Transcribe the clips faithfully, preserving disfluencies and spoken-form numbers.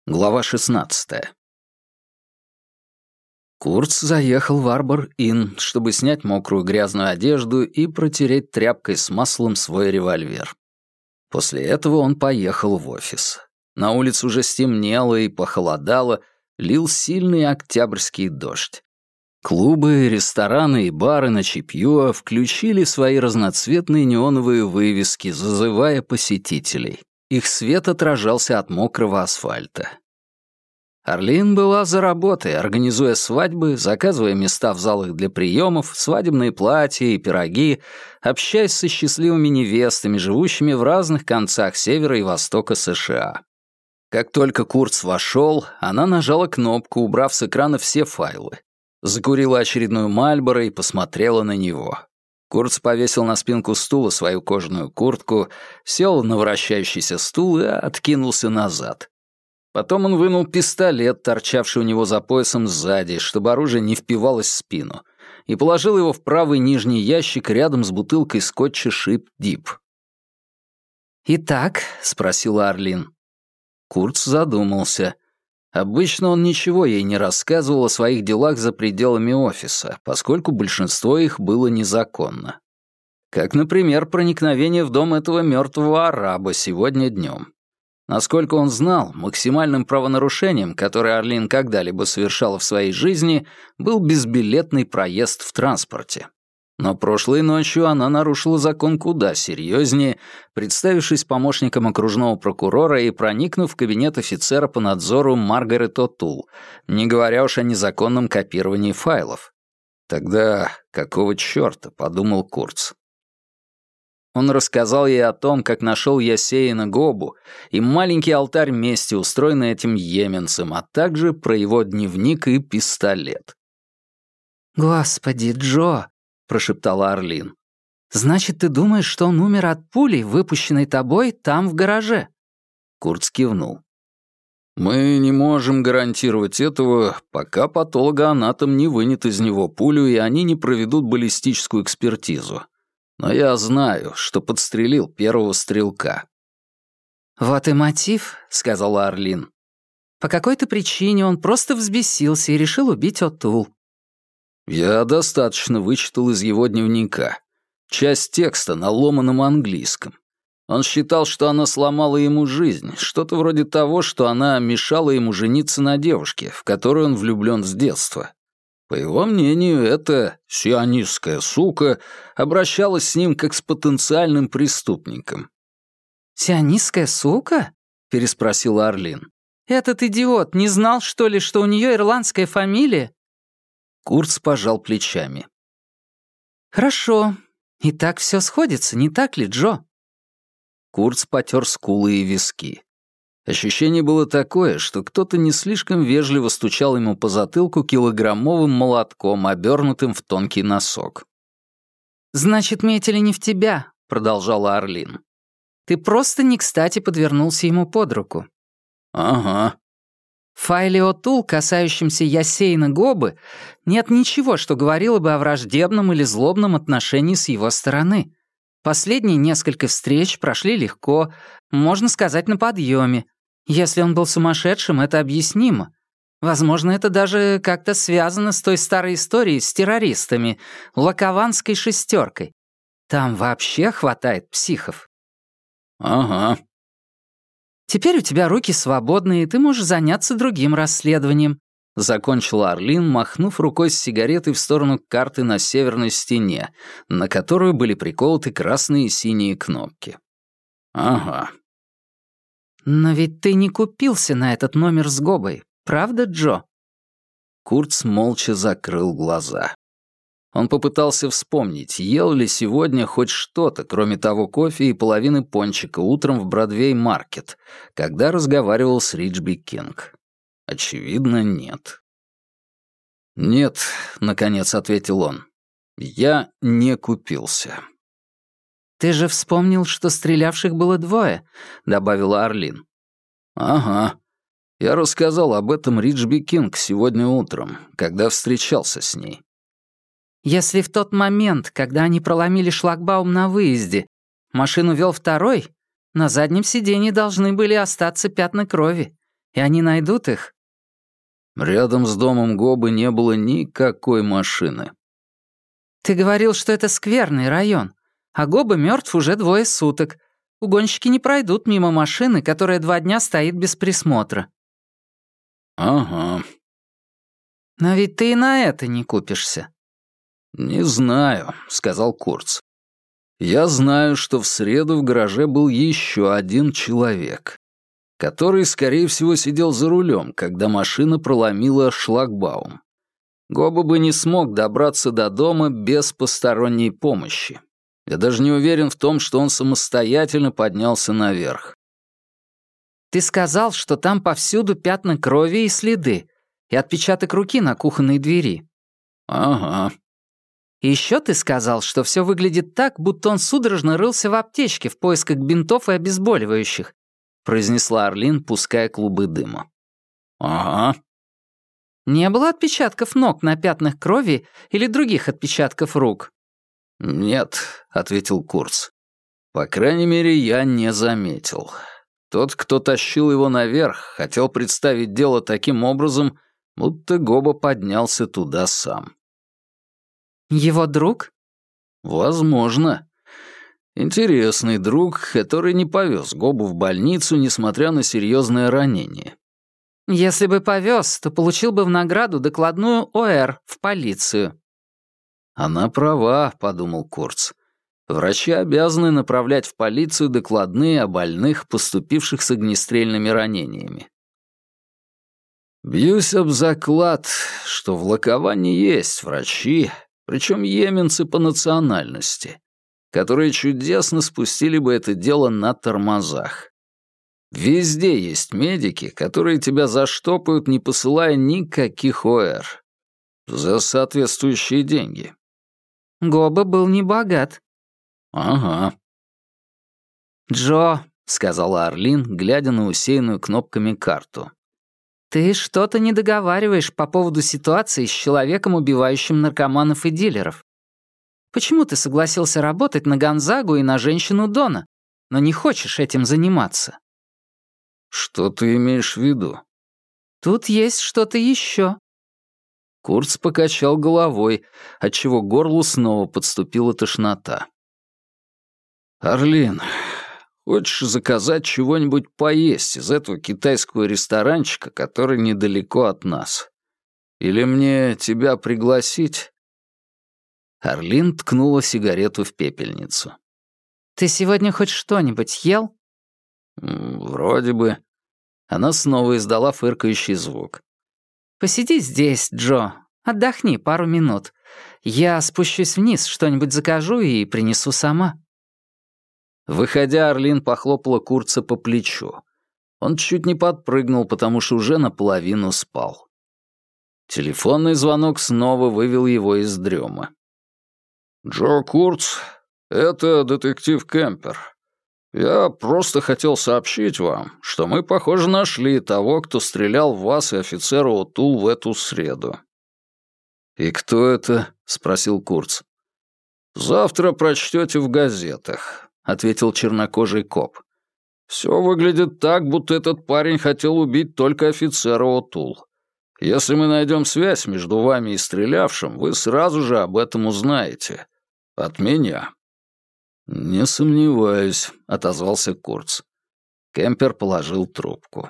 Глава шестнадцатая. Курц заехал в Арбор-Инн, чтобы снять мокрую грязную одежду и протереть тряпкой с маслом свой револьвер. После этого он поехал в офис. На улице уже стемнело и похолодало, лил сильный октябрьский дождь. Клубы, рестораны и бары на Чипьюа включили свои разноцветные неоновые вывески, зазывая посетителей. Их свет отражался от мокрого асфальта. Арлин была за работой, организуя свадьбы, заказывая места в залах для приемов, свадебные платья и пироги, общаясь со счастливыми невестами, живущими в разных концах севера и востока США. Как только Курц вошел, она нажала кнопку, убрав с экрана все файлы. Закурила очередную Мальборо и посмотрела на него. Курц повесил на спинку стула свою кожаную куртку, сел на вращающийся стул и откинулся назад. Потом он вынул пистолет, торчавший у него за поясом сзади, чтобы оружие не впивалось в спину, и положил его в правый нижний ящик рядом с бутылкой скотча «Шип Дип». «Итак?» — спросила Арлин. Курц задумался. Обычно он ничего ей не рассказывал о своих делах за пределами офиса, поскольку большинство их было незаконно. Как, например, проникновение в дом этого мертвого араба сегодня днем. Насколько он знал, максимальным правонарушением, которое Арлин когда-либо совершала в своей жизни, был безбилетный проезд в транспорте. Но прошлой ночью она нарушила закон куда серьезнее, представившись помощником окружного прокурора и проникнув в кабинет офицера по надзору Маргарет О'Тул, не говоря уж о незаконном копировании файлов. «Тогда какого чёрта?» — подумал Курц. Он рассказал ей о том, как нашел Ясеина Гобу и маленький алтарь мести, устроенный этим йеменцем, а также про его дневник и пистолет. «Господи, Джо!» — прошептала Арлин. «Значит, ты думаешь, что он умер от пули, выпущенной тобой там, в гараже?» Курц кивнул. «Мы не можем гарантировать этого, пока патологоанатом не вынет из него пулю, и они не проведут баллистическую экспертизу. Но я знаю, что подстрелил первого стрелка». «Вот и мотив», — сказала Арлин. «По какой-то причине он просто взбесился и решил убить О'Тул». «Я достаточно вычитал из его дневника. Часть текста на ломаном английском. Он считал, что она сломала ему жизнь, что-то вроде того, что она мешала ему жениться на девушке, в которую он влюблен с детства. По его мнению, эта сионистская сука обращалась с ним как с потенциальным преступником». «Сионистская сука?» — переспросила Арлин. «Этот идиот не знал, что ли, что у нее ирландская фамилия?» Курц пожал плечами. «Хорошо. И так все сходится, не так ли, Джо?» Курц потер скулы и виски. Ощущение было такое, что кто-то не слишком вежливо стучал ему по затылку килограммовым молотком, обернутым в тонкий носок. «Значит, метили не в тебя», — продолжала Арлин. «Ты просто не кстати подвернулся ему под руку». «Ага». В файле О'Тул, касающемся Ясейна Гобы, нет ничего, что говорило бы о враждебном или злобном отношении с его стороны. Последние несколько встреч прошли легко, можно сказать, на подъеме. Если он был сумасшедшим, это объяснимо. Возможно, это даже как-то связано с той старой историей с террористами, лакованской шестеркой. Там вообще хватает психов. «Ага». «Теперь у тебя руки свободны, и ты можешь заняться другим расследованием», — закончила Арлин, махнув рукой с сигаретой в сторону карты на северной стене, на которую были приколоты красные и синие кнопки. «Ага». «Но ведь ты не купился на этот номер с Гобой, правда, Джо?» Курц молча закрыл глаза. Он попытался вспомнить, ел ли сегодня хоть что-то, кроме того кофе и половины пончика утром в Бродвей-маркет, когда разговаривал с Риджби Кинг. Очевидно, нет. «Нет», — наконец ответил он, — «я не купился». «Ты же вспомнил, что стрелявших было двое», — добавила Арлин. «Ага. Я рассказал об этом Риджби Кинг сегодня утром, когда встречался с ней». «Если в тот момент, когда они проломили шлагбаум на выезде, машину вел второй, на заднем сиденье должны были остаться пятна крови. И они найдут их?» Рядом с домом Гобы не было никакой машины. «Ты говорил, что это скверный район, а Гоба мертв уже двое суток. Угонщики не пройдут мимо машины, которая два дня стоит без присмотра». «Ага». «Но ведь ты и на это не купишься». «Не знаю», — сказал Курц. «Я знаю, что в среду в гараже был еще один человек, который, скорее всего, сидел за рулем, когда машина проломила шлагбаум. Гоба бы не смог добраться до дома без посторонней помощи. Я даже не уверен в том, что он самостоятельно поднялся наверх». «Ты сказал, что там повсюду пятна крови и следы, и отпечаток руки на кухонной двери». «Ага». И еще ты сказал, что все выглядит так, будто он судорожно рылся в аптечке в поисках бинтов и обезболивающих», произнесла Арлин, пуская клубы дыма. «Ага». «Не было отпечатков ног на пятнах крови или других отпечатков рук?» «Нет», — ответил Курц. «По крайней мере, я не заметил. Тот, кто тащил его наверх, хотел представить дело таким образом, будто Гоба поднялся туда сам». «Его друг?» «Возможно. Интересный друг, который не повез Гобу в больницу, несмотря на серьезное ранение». «Если бы повез, то получил бы в награду докладную О Р в полицию». «Она права», — подумал Курц. «Врачи обязаны направлять в полицию докладные о больных, поступивших с огнестрельными ранениями». «Бьюсь об заклад, что в Лаковане есть врачи, причем йеменцы по национальности, которые чудесно спустили бы это дело на тормозах. Везде есть медики, которые тебя заштопают, не посылая никаких О Р. За соответствующие деньги». Гоба был не богат. «Ага». «Джо», — сказала Арлин, глядя на усеянную кнопками карту. «ты что-то не договариваешь по поводу ситуации с человеком, убивающим наркоманов и дилеров. Почему ты согласился работать на Гонзагу и на женщину Дона, но не хочешь этим заниматься?» «Что ты имеешь в виду?» «Тут есть что-то еще». Курц покачал головой, отчего к горлу снова подступила тошнота. «Арлин, хочешь заказать чего-нибудь поесть из этого китайского ресторанчика, который недалеко от нас? Или мне тебя пригласить?» Арлин ткнула сигарету в пепельницу. «Ты сегодня хоть что-нибудь ел?» «Вроде бы». Она снова издала фыркающий звук. «Посиди здесь, Джо. Отдохни пару минут. Я спущусь вниз, что-нибудь закажу и принесу сама». Выходя, Арлин похлопала Курца по плечу. Он чуть не подпрыгнул, потому что уже наполовину спал. Телефонный звонок снова вывел его из дрема. «Джо Курц, это детектив Кемпер. Я просто хотел сообщить вам, что мы, похоже, нашли того, кто стрелял в вас и офицера О'Тул в эту среду». «И кто это?» — спросил Курц. «Завтра прочтете в газетах», — ответил чернокожий коп. «Все выглядит так, будто этот парень хотел убить только офицера О'Тул. Если мы найдем связь между вами и стрелявшим, вы сразу же об этом узнаете. От меня». «Не сомневаюсь», — отозвался Курц. Кемпер положил трубку.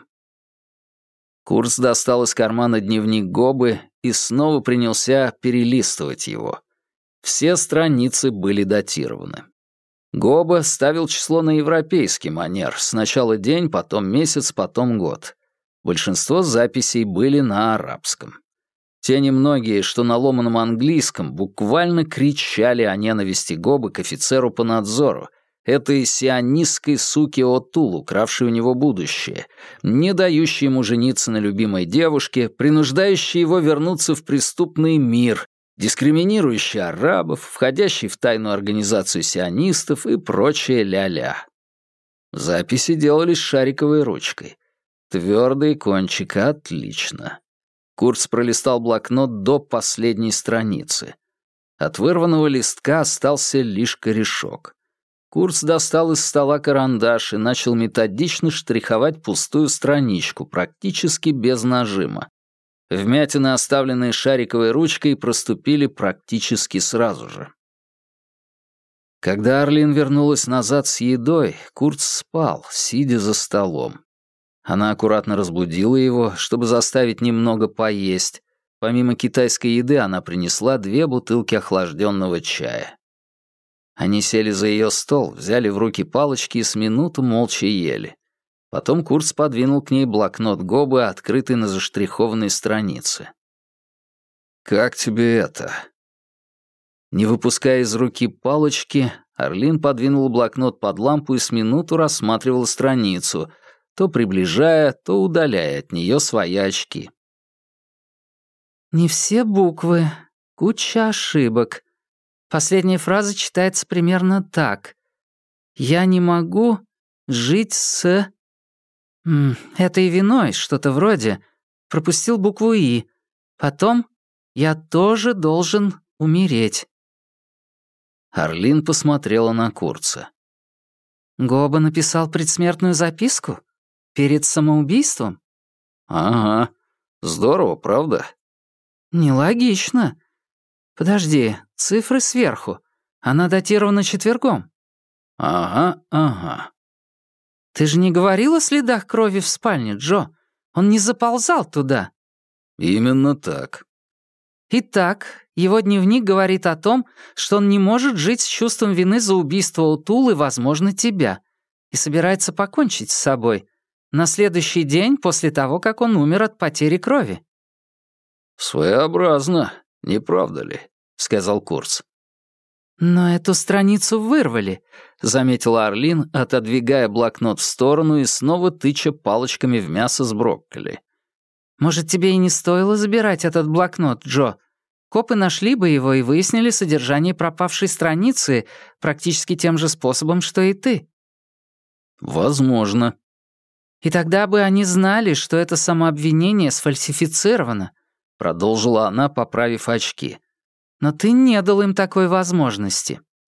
Курц достал из кармана дневник Гобы и снова принялся перелистывать его. Все страницы были датированы. Гоба ставил число на европейский манер. Сначала день, потом месяц, потом год. Большинство записей были на арабском. Те немногие, что на ломаном английском, буквально кричали о ненависти Гобы к офицеру по надзору, этой сионистской суке О'Тул, укравшей у него будущее, не дающей ему жениться на любимой девушке, признуждающей его вернуться в преступный мир, дискриминирующий арабов, входящий в тайную организацию сионистов и прочее ля-ля. Записи делались шариковой ручкой. Твердый кончик, отлично. Курц пролистал блокнот до последней страницы. От вырванного листка остался лишь корешок. Курц достал из стола карандаш и начал методично штриховать пустую страничку, практически без нажима. Вмятины, оставленные шариковой ручкой, проступили практически сразу же. Когда Арлин вернулась назад с едой, Курц спал, сидя за столом. Она аккуратно разбудила его, чтобы заставить немного поесть. Помимо китайской еды она принесла две бутылки охлажденного чая. Они сели за ее стол, взяли в руки палочки и с минуту молча ели. Потом Курц подвинул к ней блокнот Гобы, открытый на заштрихованной странице. «Как тебе это?» Не выпуская из руки палочки, Арлин подвинула блокнот под лампу и с минуту рассматривала страницу, то приближая, то удаляя от нее свои очки. «Не все буквы. Куча ошибок. Последняя фраза читается примерно так. «Я не могу жить с...» М, «Этой виной, что-то вроде. Пропустил букву «и». Потом «я тоже должен умереть». Арлин посмотрела на Курца. Гоба написал предсмертную записку? Перед самоубийством? «Ага. Здорово, правда?» Нелогично. Подожди, цифры сверху. Она датирована четвергом. «Ага, ага». Ты же не говорил о следах крови в спальне, Джо? Он не заползал туда. «Именно так». Итак, его дневник говорит о том, что он не может жить с чувством вины за убийство Утулы, возможно, тебя, и собирается покончить с собой на следующий день после того, как он умер от потери крови. «Своеобразно, не правда ли?» — сказал Курц. «Но эту страницу вырвали», — заметила Арлин, отодвигая блокнот в сторону и снова тыча палочками в мясо с брокколи. «Может, тебе и не стоило забирать этот блокнот, Джо? Копы нашли бы его и выяснили содержание пропавшей страницы практически тем же способом, что и ты». «Возможно». «И тогда бы они знали, что это самообвинение сфальсифицировано», — продолжила она, поправив очки. «Но ты не дал им такой возможности».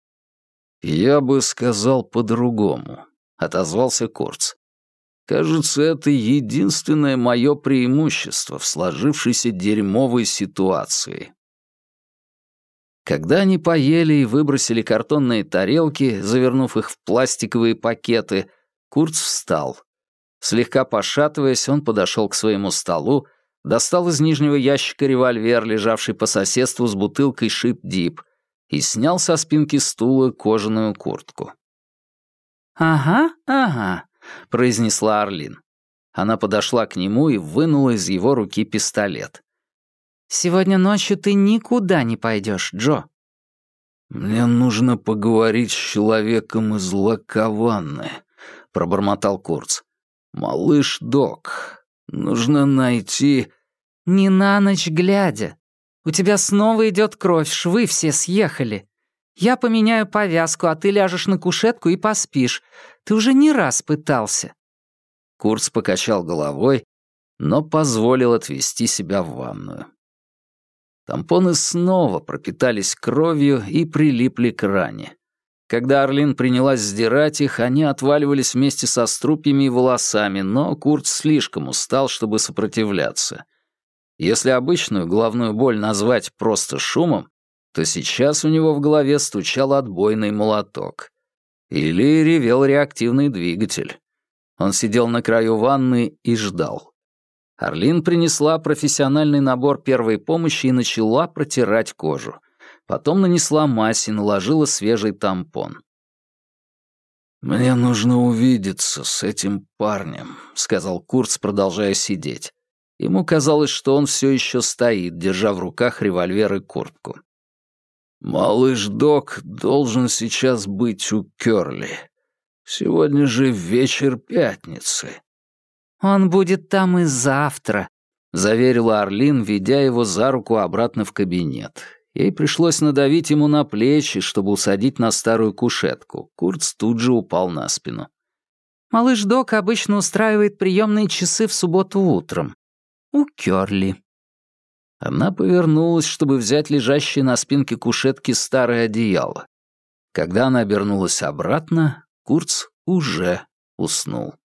«Я бы сказал по-другому», — отозвался Курц. «Кажется, это единственное мое преимущество в сложившейся дерьмовой ситуации». Когда они поели и выбросили картонные тарелки, завернув их в пластиковые пакеты, Курц встал. Слегка пошатываясь, он подошел к своему столу, достал из нижнего ящика револьвер, лежавший по соседству с бутылкой «Шип-дип», и снял со спинки стула кожаную куртку. «Ага, ага», — произнесла Арлин. Она подошла к нему и вынула из его руки пистолет. «Сегодня ночью ты никуда не пойдешь, Джо». «Мне нужно поговорить с человеком из Лакаванны», — пробормотал Курц. «Малыш Док. Нужно найти...» «Не на ночь глядя. У тебя снова идет кровь, швы все съехали. Я поменяю повязку, а ты ляжешь на кушетку и поспишь. Ты уже не раз пытался». Курц покачал головой, но позволил отвести себя в ванную. Тампоны снова пропитались кровью и прилипли к ране. Когда Арлин принялась сдирать их, они отваливались вместе со струпьями и волосами, но Курц слишком устал, чтобы сопротивляться. Если обычную головную боль назвать просто шумом, то сейчас у него в голове стучал отбойный молоток. Или ревел реактивный двигатель. Он сидел на краю ванны и ждал. Арлин принесла профессиональный набор первой помощи и начала протирать кожу. Потом нанесла мазь и наложила свежий тампон. «Мне нужно увидеться с этим парнем», — сказал Курц, продолжая сидеть. Ему казалось, что он все еще стоит, держа в руках револьвер и куртку. «Малыш Док должен сейчас быть у Кёрли. Сегодня же вечер пятницы». «Он будет там и завтра», — заверила Арлин, ведя его за руку обратно в кабинет. Ей пришлось надавить ему на плечи, чтобы усадить на старую кушетку. Курц тут же упал на спину. «Малыш Док обычно устраивает приемные часы в субботу утром. У Кёрли». Она повернулась, чтобы взять лежащее на спинке кушетки старое одеяло. Когда она обернулась обратно, Курц уже уснул.